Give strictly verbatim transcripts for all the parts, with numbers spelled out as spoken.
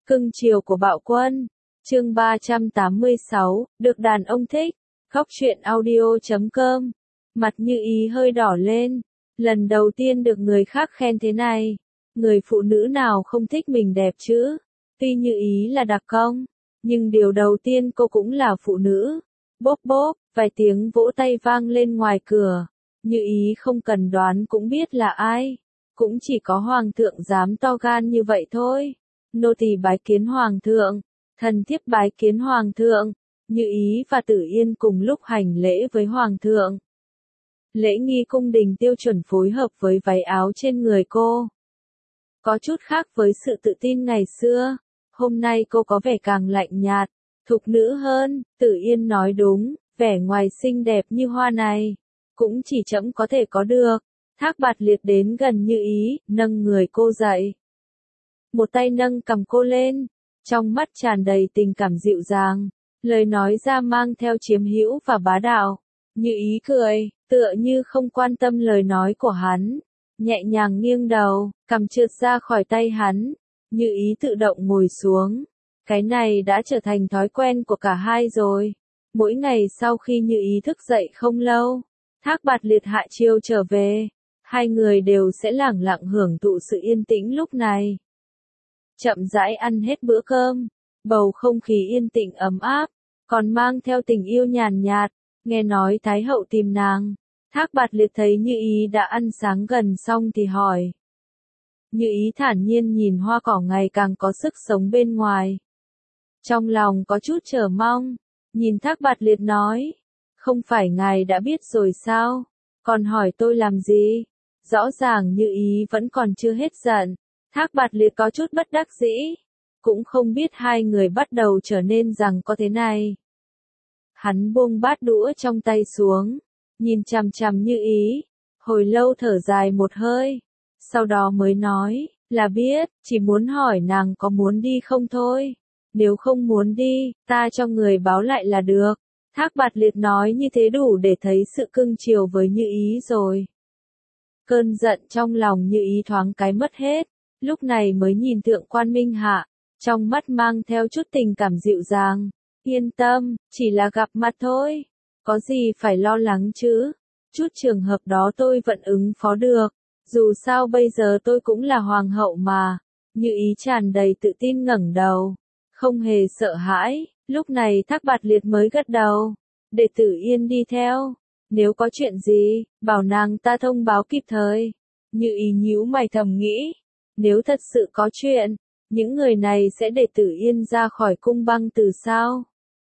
Cưng chiều của bạo quân. Chương ba trăm tám mươi sáu, được đàn ông thích. Góc truyện audio chấm com. Mặt Như Ý hơi đỏ lên. Lần đầu tiên được người khác khen thế này. Người phụ nữ nào không thích mình đẹp chứ? Tuy Như Ý là đặc công, nhưng điều đầu tiên cô cũng là phụ nữ. Bốp bốp, vài tiếng vỗ tay vang lên ngoài cửa. Như Ý không cần đoán cũng biết là ai. Cũng chỉ có hoàng thượng dám to gan như vậy thôi. Nô tỳ bái kiến hoàng thượng, thần thiếp bái kiến hoàng thượng. Như Ý và Tử Yên cùng lúc hành lễ với hoàng thượng. Lễ nghi cung đình tiêu chuẩn phối hợp với váy áo trên người cô. Có chút khác với sự tự tin ngày xưa, hôm nay cô có vẻ càng lạnh nhạt, thục nữ hơn. Tử Yên nói đúng, vẻ ngoài xinh đẹp như hoa này, cũng chỉ trẫm có thể có được. Thác Bạt Liệt đến gần Như Ý, nâng người cô dậy. Một tay nâng cầm cô lên, trong mắt tràn đầy tình cảm dịu dàng, lời nói ra mang theo chiếm hữu và bá đạo. Như Ý cười, tựa như không quan tâm lời nói của hắn, nhẹ nhàng nghiêng đầu, cầm trượt ra khỏi tay hắn. Như Ý tự động ngồi xuống. Cái này đã trở thành thói quen của cả hai rồi. Mỗi ngày sau khi Như Ý thức dậy không lâu, Thác Bạt Liệt hạ chiêu trở về, hai người đều sẽ lẳng lặng hưởng thụ sự yên tĩnh lúc này. Chậm rãi ăn hết bữa cơm, bầu không khí yên tĩnh ấm áp, còn mang theo tình yêu nhàn nhạt. Nghe nói Thái hậu tìm nàng, Thác Bạt Liệt thấy Như Ý đã ăn sáng gần xong thì hỏi. Như Ý thản nhiên nhìn hoa cỏ ngày càng có sức sống bên ngoài. Trong lòng có chút chờ mong, nhìn Thác Bạt Liệt nói, không phải ngài đã biết rồi sao, còn hỏi tôi làm gì? Rõ ràng Như Ý vẫn còn chưa hết giận. Thác Bạt Liệt có chút bất đắc dĩ, cũng không biết hai người bắt đầu trở nên rằng có thế này. Hắn buông bát đũa trong tay xuống, nhìn chằm chằm Như Ý, hồi lâu thở dài một hơi, sau đó mới nói, là biết, chỉ muốn hỏi nàng có muốn đi không thôi, nếu không muốn đi, ta cho người báo lại là được. Thác Bạt Liệt nói như thế đủ để thấy sự cưng chiều với Như Ý rồi. Cơn giận trong lòng Như Ý thoáng cái mất hết, lúc này mới nhìn Thượng Quan Minh Hạ, trong mắt mang theo chút tình cảm dịu dàng. Yên tâm, chỉ là gặp mặt thôi, có gì phải lo lắng chứ, chút trường hợp đó tôi vẫn ứng phó được, dù sao bây giờ tôi cũng là hoàng hậu mà. Như Ý tràn đầy tự tin ngẩng đầu, không hề sợ hãi. Lúc này Thác Bạt Liệt mới gật đầu, để Tử Yên đi theo, nếu có chuyện gì, bảo nàng ta thông báo kịp thời. Như Ý nhíu mày thầm nghĩ, nếu thật sự có chuyện, những người này sẽ để Tử Yên ra khỏi cung băng từ sao?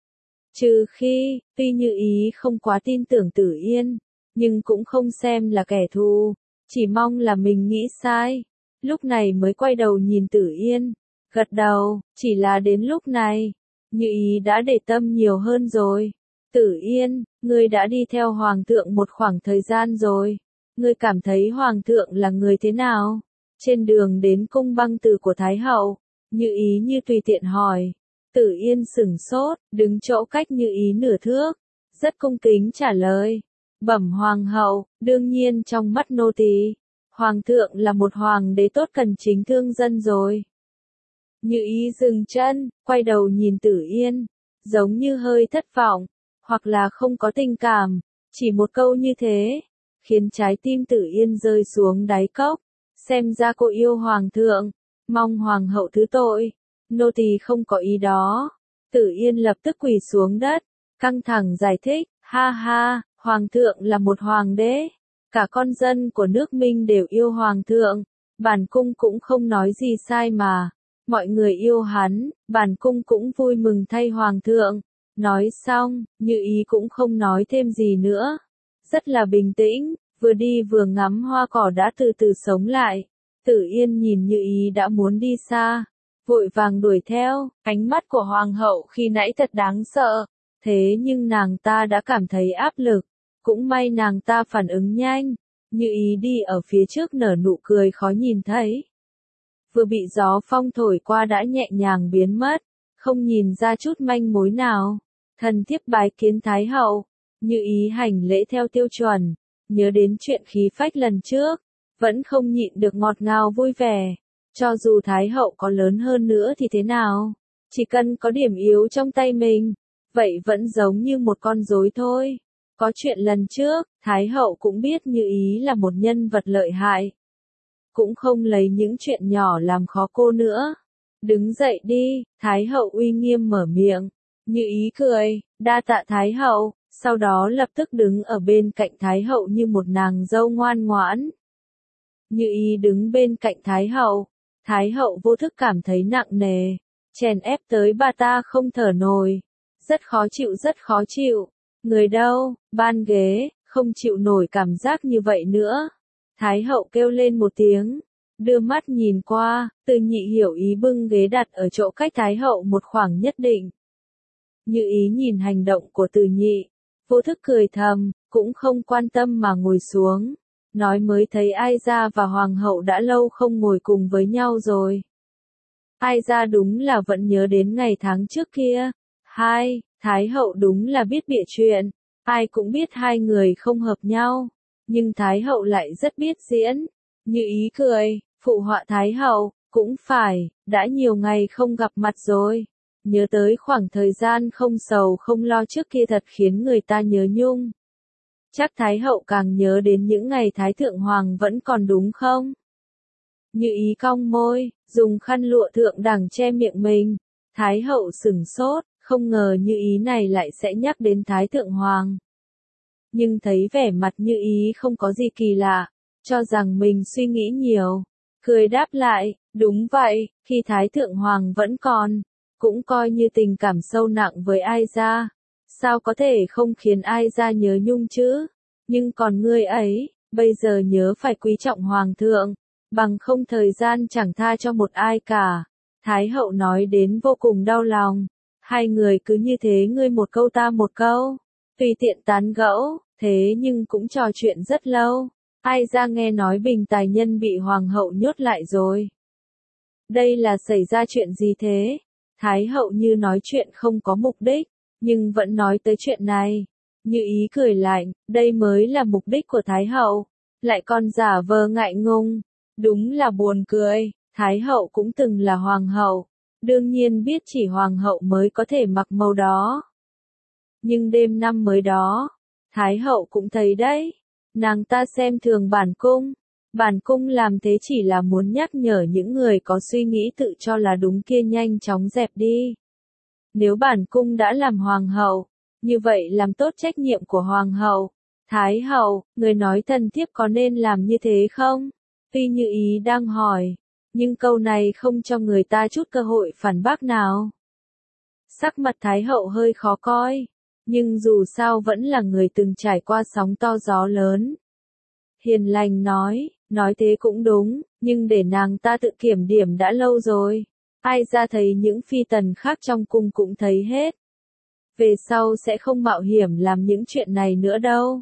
Trừ khi, tuy Như Ý không quá tin tưởng Tử Yên, nhưng cũng không xem là kẻ thù, chỉ mong là mình nghĩ sai. Lúc này mới quay đầu nhìn Tử Yên, gật đầu, chỉ là đến lúc này, Như Ý đã để tâm nhiều hơn rồi. Tử Yên, ngươi đã đi theo Hoàng thượng một khoảng thời gian rồi, ngươi cảm thấy Hoàng thượng là người thế nào? Trên đường đến cung băng từ của Thái hậu, Như Ý như tùy tiện hỏi. Tử Yên sửng sốt, đứng chỗ cách Như Ý nửa thước, rất cung kính trả lời. Bẩm hoàng hậu, đương nhiên trong mắt nô tỳ, hoàng thượng là một hoàng đế tốt cần chính thương dân rồi. Như Ý dừng chân, quay đầu nhìn Tử Yên, giống như hơi thất vọng, hoặc là không có tình cảm, chỉ một câu như thế, khiến trái tim Tử Yên rơi xuống đáy cốc. Xem ra cô yêu hoàng thượng, mong hoàng hậu thứ tội, nô tỳ không có ý đó. Tử Yên lập tức quỳ xuống đất, căng thẳng giải thích, ha ha, hoàng thượng là một hoàng đế, cả con dân của nước Minh đều yêu hoàng thượng, bản cung cũng không nói gì sai mà, mọi người yêu hắn, bản cung cũng vui mừng thay hoàng thượng. Nói xong, Như Ý cũng không nói thêm gì nữa, rất là bình tĩnh, vừa đi vừa ngắm hoa cỏ đã từ từ sống lại. Tử Yên nhìn Như Ý đã muốn đi xa, vội vàng đuổi theo. Ánh mắt của hoàng hậu khi nãy thật đáng sợ, thế nhưng nàng ta đã cảm thấy áp lực, cũng may nàng ta phản ứng nhanh. Như Ý đi ở phía trước nở nụ cười khó nhìn thấy, vừa bị gió phong thổi qua đã nhẹ nhàng biến mất, không nhìn ra chút manh mối nào. Thần thiếp bái kiến Thái hậu. Như Ý hành lễ theo tiêu chuẩn, nhớ đến chuyện khí phách lần trước, vẫn không nhịn được ngọt ngào vui vẻ. Cho dù Thái hậu có lớn hơn nữa thì thế nào? Chỉ cần có điểm yếu trong tay mình, vậy vẫn giống như một con rối thôi. Có chuyện lần trước, Thái hậu cũng biết Như Ý là một nhân vật lợi hại. Cũng không lấy những chuyện nhỏ làm khó cô nữa. Đứng dậy đi, Thái hậu uy nghiêm mở miệng. Như Ý cười, đa tạ Thái hậu, sau đó lập tức đứng ở bên cạnh Thái hậu như một nàng dâu ngoan ngoãn. Như Ý đứng bên cạnh Thái hậu, Thái hậu vô thức cảm thấy nặng nề, chèn ép tới bà ta không thở nổi. Rất khó chịu rất khó chịu. Người đâu, ban ghế, không chịu nổi cảm giác như vậy nữa. Thái hậu kêu lên một tiếng, đưa mắt nhìn qua, Từ Nhị hiểu ý bưng ghế đặt ở chỗ cách Thái hậu một khoảng nhất định. Như Ý nhìn hành động của Từ Nhị, vô thức cười thầm, cũng không quan tâm mà ngồi xuống, nói mới thấy Ai Gia và Hoàng hậu đã lâu không ngồi cùng với nhau rồi. Ai Gia đúng là vẫn nhớ đến ngày tháng trước kia. Hai, Thái hậu đúng là biết bịa chuyện, ai cũng biết hai người không hợp nhau, nhưng Thái hậu lại rất biết diễn. Như Ý cười, phụ họa Thái hậu, cũng phải, đã nhiều ngày không gặp mặt rồi. Nhớ tới khoảng thời gian không sầu không lo trước kia thật khiến người ta nhớ nhung. Chắc Thái hậu càng nhớ đến những ngày Thái thượng hoàng vẫn còn đúng không? Như Ý cong môi, dùng khăn lụa thượng đẳng che miệng mình. Thái hậu sửng sốt, không ngờ Như Ý này lại sẽ nhắc đến Thái thượng hoàng. Nhưng thấy vẻ mặt Như Ý không có gì kỳ lạ, cho rằng mình suy nghĩ nhiều. Cười đáp lại, đúng vậy, khi Thái thượng hoàng vẫn còn, cũng coi như tình cảm sâu nặng với Ai Gia. Sao có thể không khiến Ai Gia nhớ nhung chứ? Nhưng còn ngươi ấy, bây giờ nhớ phải quý trọng hoàng thượng, bằng không thời gian chẳng tha cho một ai cả. Thái hậu nói đến vô cùng đau lòng. Hai người cứ như thế ngươi một câu ta một câu, tùy tiện tán gẫu, thế nhưng cũng trò chuyện rất lâu. Ai Gia nghe nói Bình Tài Nhân bị hoàng hậu nhốt lại rồi. Đây là xảy ra chuyện gì thế? Thái hậu như nói chuyện không có mục đích, nhưng vẫn nói tới chuyện này. Như Ý cười lạnh, đây mới là mục đích của Thái hậu, lại còn giả vờ ngại ngùng. Đúng là buồn cười, Thái hậu cũng từng là hoàng hậu, đương nhiên biết chỉ hoàng hậu mới có thể mặc màu đó. Nhưng đêm năm mới đó, Thái hậu cũng thấy đấy, nàng ta xem thường bản cung. Bản cung làm thế chỉ là muốn nhắc nhở những người có suy nghĩ tự cho là đúng kia nhanh chóng dẹp đi. Nếu bản cung đã làm hoàng hậu, như vậy làm tốt trách nhiệm của hoàng hậu. Thái hậu, người nói thần thiếp có nên làm như thế không? Tuy Như Ý đang hỏi, nhưng câu này không cho người ta chút cơ hội phản bác nào. Sắc mặt Thái hậu hơi khó coi, nhưng dù sao vẫn là người từng trải qua sóng to gió lớn. Hiền lành nói, nói thế cũng đúng, nhưng để nàng ta tự kiểm điểm đã lâu rồi. Ai Gia thấy những phi tần khác trong cung cũng thấy hết. Về sau sẽ không mạo hiểm làm những chuyện này nữa đâu.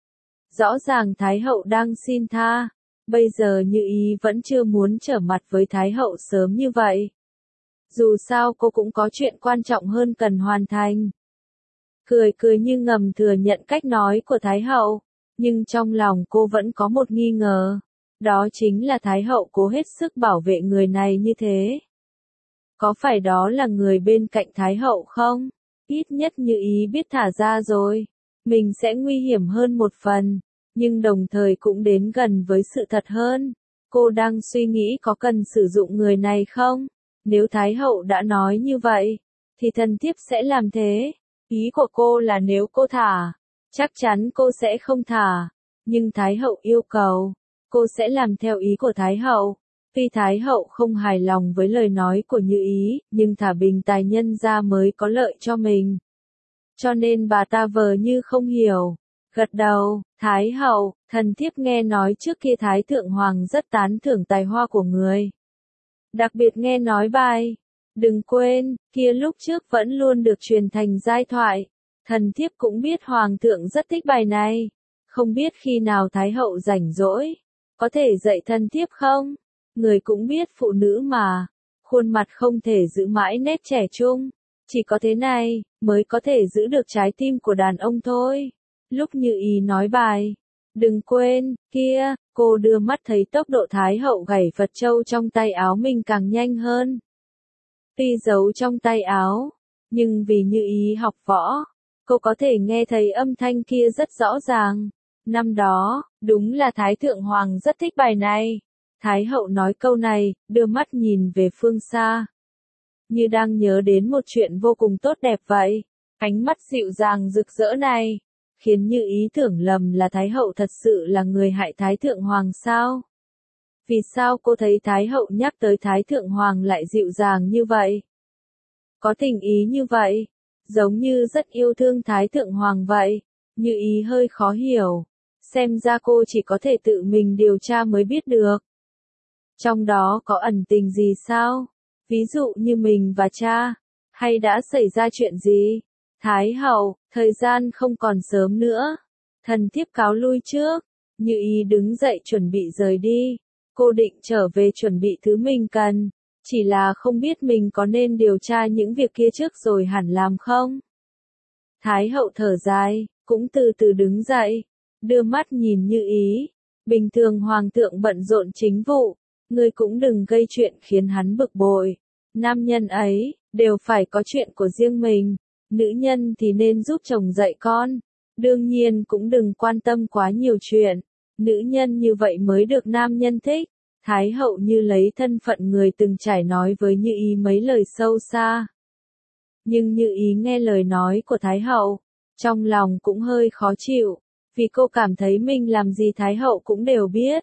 Rõ ràng Thái hậu đang xin tha, bây giờ Như Ý vẫn chưa muốn trở mặt với Thái hậu sớm như vậy. Dù sao cô cũng có chuyện quan trọng hơn cần hoàn thành. Cười cười như ngầm thừa nhận cách nói của Thái hậu, nhưng trong lòng cô vẫn có một nghi ngờ. Đó chính là Thái hậu cố hết sức bảo vệ người này như thế. Có phải đó là người bên cạnh Thái hậu không? Ít nhất Như Ý biết thả ra rồi, mình sẽ nguy hiểm hơn một phần, nhưng đồng thời cũng đến gần với sự thật hơn. Cô đang suy nghĩ có cần sử dụng người này không? Nếu Thái hậu đã nói như vậy, thì thần thiếp sẽ làm thế. Ý của cô là nếu cô thả, chắc chắn cô sẽ không thả. Nhưng Thái hậu yêu cầu, cô sẽ làm theo ý của Thái hậu. Tuy Thái hậu không hài lòng với lời nói của Như Ý, nhưng thả Bình Tài Nhân ra mới có lợi cho mình. Cho nên bà ta vờ như không hiểu. Gật đầu, Thái hậu, thần thiếp nghe nói trước kia Thái thượng hoàng rất tán thưởng tài hoa của người. Đặc biệt nghe nói bài, đừng quên, kia lúc trước vẫn luôn được truyền thành giai thoại. Thần thiếp cũng biết hoàng thượng rất thích bài này. Không biết khi nào Thái hậu rảnh rỗi, có thể dạy thần thiếp không? Người cũng biết phụ nữ mà, khuôn mặt không thể giữ mãi nét trẻ trung. Chỉ có thế này, mới có thể giữ được trái tim của đàn ông thôi. Lúc Như Ý nói bài, đừng quên, kia, Cô đưa mắt thấy tốc độ Thái hậu gảy Phật châu trong tay áo mình càng nhanh hơn. Tuy giấu trong tay áo, nhưng vì Như Ý học võ, cô có thể nghe thấy âm thanh kia rất rõ ràng. Năm đó, đúng là Thái Thượng Hoàng rất thích bài này. Thái hậu nói câu này, đưa mắt nhìn về phương xa. Như đang nhớ đến một chuyện vô cùng tốt đẹp vậy. Ánh mắt dịu dàng rực rỡ này, khiến Như Ý tưởng lầm là Thái hậu thật sự là người hại Thái Thượng Hoàng sao? Vì sao cô thấy Thái hậu nhắc tới Thái Thượng Hoàng lại dịu dàng như vậy? Có tình ý như vậy, giống như rất yêu thương Thái Thượng Hoàng vậy. Như Ý hơi khó hiểu, xem ra cô chỉ có thể tự mình điều tra mới biết được. Trong đó có ẩn tình gì sao? Ví dụ như mình và cha, hay đã xảy ra chuyện gì? Thái hậu, thời gian không còn sớm nữa. Thần thiếp cáo lui trước. Như Ý đứng dậy chuẩn bị rời đi. Cô định trở về chuẩn bị thứ mình cần. Chỉ là không biết mình có nên điều tra những việc kia trước rồi hẳn làm không? Thái hậu thở dài, cũng từ từ đứng dậy. Đưa mắt nhìn Như Ý. Bình thường hoàng thượng bận rộn chính vụ. Ngươi cũng đừng gây chuyện khiến hắn bực bội. Nam nhân ấy, đều phải có chuyện của riêng mình. Nữ nhân thì nên giúp chồng dạy con. Đương nhiên cũng đừng quan tâm quá nhiều chuyện. Nữ nhân như vậy mới được nam nhân thích. Thái hậu như lấy thân phận người từng trải nói với Như Ý mấy lời sâu xa. Nhưng Như Ý nghe lời nói của Thái hậu, trong lòng cũng hơi khó chịu. Vì cô cảm thấy mình làm gì Thái hậu cũng đều biết.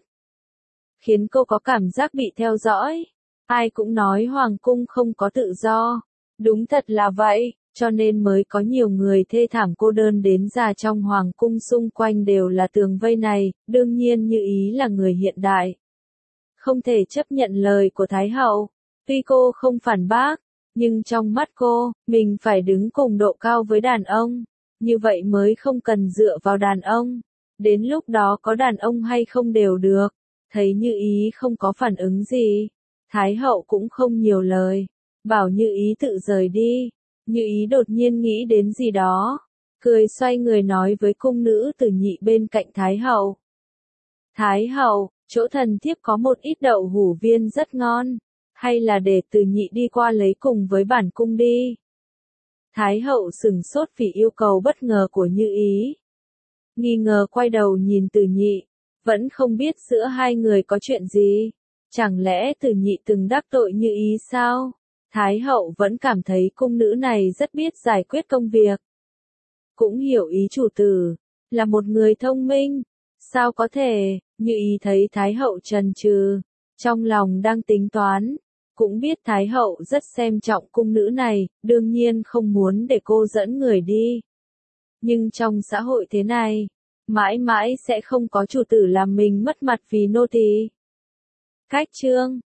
Khiến cô có cảm giác bị theo dõi. Ai cũng nói hoàng cung không có tự do. Đúng thật là vậy, cho nên mới có nhiều người thê thảm cô đơn đến già trong hoàng cung xung quanh đều là tường vây này, đương nhiên Như Ý là người hiện đại. Không thể chấp nhận lời của Thái hậu. Tuy cô không phản bác, nhưng trong mắt cô, mình phải đứng cùng độ cao với đàn ông. Như vậy mới không cần dựa vào đàn ông. Đến lúc đó có đàn ông hay không đều được. Thấy Như Ý không có phản ứng gì. Thái hậu cũng không nhiều lời. Bảo Như Ý tự rời đi. Như Ý đột nhiên nghĩ đến gì đó. Cười xoay người nói với cung nữ Tử Nhị bên cạnh Thái hậu. Thái hậu, chỗ thần thiếp có một ít đậu hủ viên rất ngon. Hay là để Tử Nhị đi qua lấy cùng với bản cung đi. Thái hậu sửng sốt vì yêu cầu bất ngờ của Như Ý. Nghi ngờ quay đầu nhìn Tử Nhị. Vẫn không biết giữa hai người có chuyện gì. Chẳng lẽ Tử Nhị từng đắc tội Như Ý sao? Thái hậu vẫn cảm thấy cung nữ này rất biết giải quyết công việc. Cũng hiểu ý chủ tử. Là một người thông minh. Sao có thể? Như Ý thấy Thái hậu chần chừ. Trong lòng đang tính toán. Cũng biết Thái hậu rất xem trọng cung nữ này. Đương nhiên không muốn để cô dẫn người đi. Nhưng trong xã hội thế này, mãi mãi sẽ không có chủ tử làm mình mất mặt vì nô tỳ. Cách chương